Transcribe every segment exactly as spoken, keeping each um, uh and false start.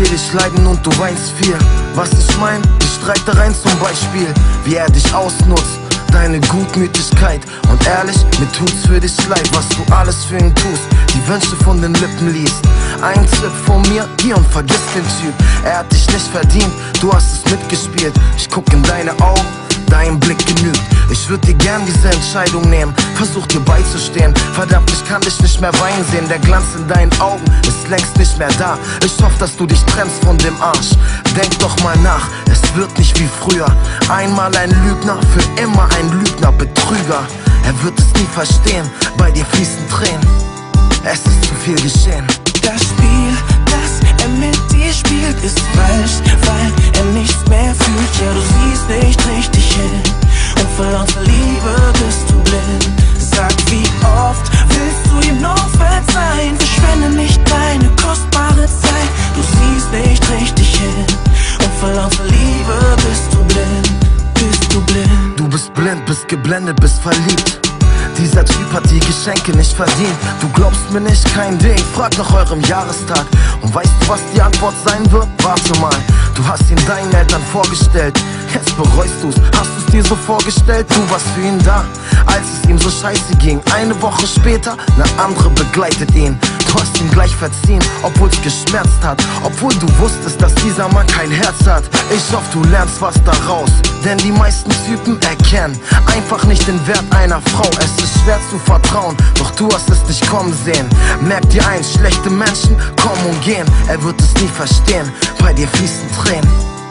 seh dich leiden und du weinst viel. Was ich mein? Die Streitereien zum Beispiel, wie er dich ausnutzt, deine Gutmütigkeit. Und ehrlich, mir tut's für dich leid, was du alles für ihn tust, die Wünsche von den Lippen liest. Ein Tipp von mir, geh und vergiss den Typ. Er hat dich nicht verdient, du hast es mitgespielt. Ich guck in deine Augen, dein Blick genügt. Ich würd dir gern diese Entscheidung nehmen, versuch dir beizustehen. Verdammt, ich kann dich nicht mehr weinen sehen. Der Glanz in deinen Augen ist längst nicht mehr da. Ich hoffe, dass du dich trennst von dem Arsch. Denk doch mal nach, es wird nicht wie früher. Einmal ein Lügner, für immer ein Lügner, Betrüger. Er wird es nie verstehen, bei dir fließen Tränen. Es ist zu viel geschehen. Das Spiel, das er mit dir spielt, ist falsch, weil er nichts mehr fühlt. Ja, du siehst nicht richtig hin und vor lauter Liebe bist du blind. Sag, wie oft willst du ihm noch verzeihen? Verschwende nicht deine kostbare Zeit. Du siehst nicht richtig hin und vor lauter Liebe bist du blind, bist du blind. Du bist blind, bist geblendet, bist verliebt. Dieser Typ hat die Geschenke nicht verdient. Du glaubst mir nicht, kein Ding, frag nach eurem Jahrestag. Und weißt du, was die Antwort sein wird? Warte mal, du hast ihn deinen Eltern vorgestellt. Jetzt bereust du's, hast du's dir so vorgestellt? Du warst für ihn da, als es ihm so scheiße ging. Eine Woche später, eine andere begleitet ihn. Du hast ihm gleich verziehen, obwohl's geschmerzt hat. Obwohl du wusstest, dass dieser Mann kein Herz hat. Ich hoffe, du lernst was daraus, denn die meisten Typen erkennen einfach nicht den Wert einer Frau. Es ist schwer zu vertrauen, doch du hast es nicht kommen sehen. Merk dir ein, schlechte Menschen kommen und gehen. Er wird es nie verstehen, bei dir fließen Tränen.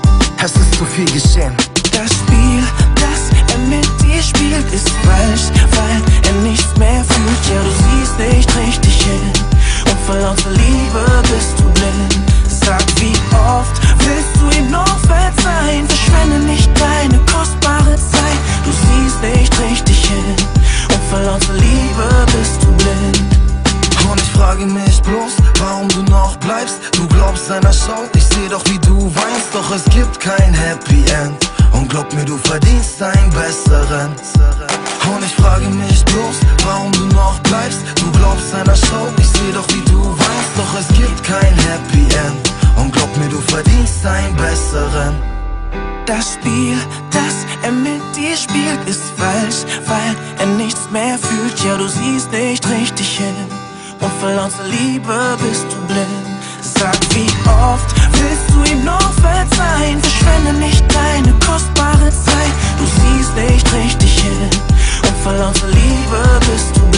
Es ist zu viel geschehen. Das Spiel, das er mit dir spielt, ist falsch, weil er nichts mehr fühlt. Ja, du siehst nicht richtig hin und vor lauter Liebe bist du blind. Sag, wie oft willst du ihm noch verzeihen? Verschwende nicht deine kostbare Zeit. Du siehst nicht richtig hin und vor lauter Liebe bist du blind. Und ich frage mich bloß, warum du noch bleibst. Du glaubst, einer schaut, ich seh doch, wie du weinst. Doch es gibt kein Happy End. Und glaub mir, du verdienst einen besseren. Und ich frage mich bloß, warum du noch bleibst. Du glaubst, einer schaut, ich seh doch, wie du weinst. Doch es gibt kein Happy End. Und glaub mir, du verdienst einen besseren. Das Spiel, das er mit dir spielt, ist falsch, weil er nichts mehr fühlt. Ja, du siehst nicht richtig hin und vor lauter Liebe bist du blind. Sag, wie oft willst du ihm noch verzeihen? Verschwende nicht deine kostbare Zeit. Du siehst nicht richtig hin und vor lauter Liebe bist du blind.